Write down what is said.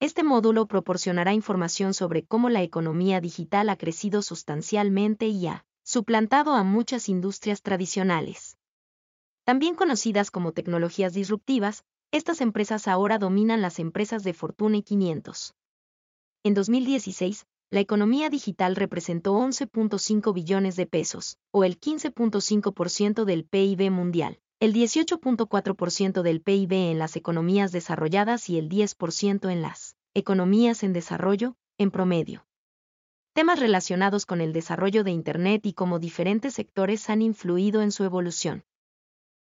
Este módulo proporcionará información sobre cómo la economía digital ha crecido sustancialmente y ha suplantado a muchas industrias tradicionales. También conocidas como tecnologías disruptivas, estas empresas ahora dominan las empresas de Fortune 500. En 2016, la economía digital representó 11.5 billones de pesos, o el 15.5% del PIB mundial, el 18.4% del PIB en las economías desarrolladas y el 10% en las economías en desarrollo, en promedio. Temas relacionados con el desarrollo de Internet y cómo diferentes sectores han influido en su evolución.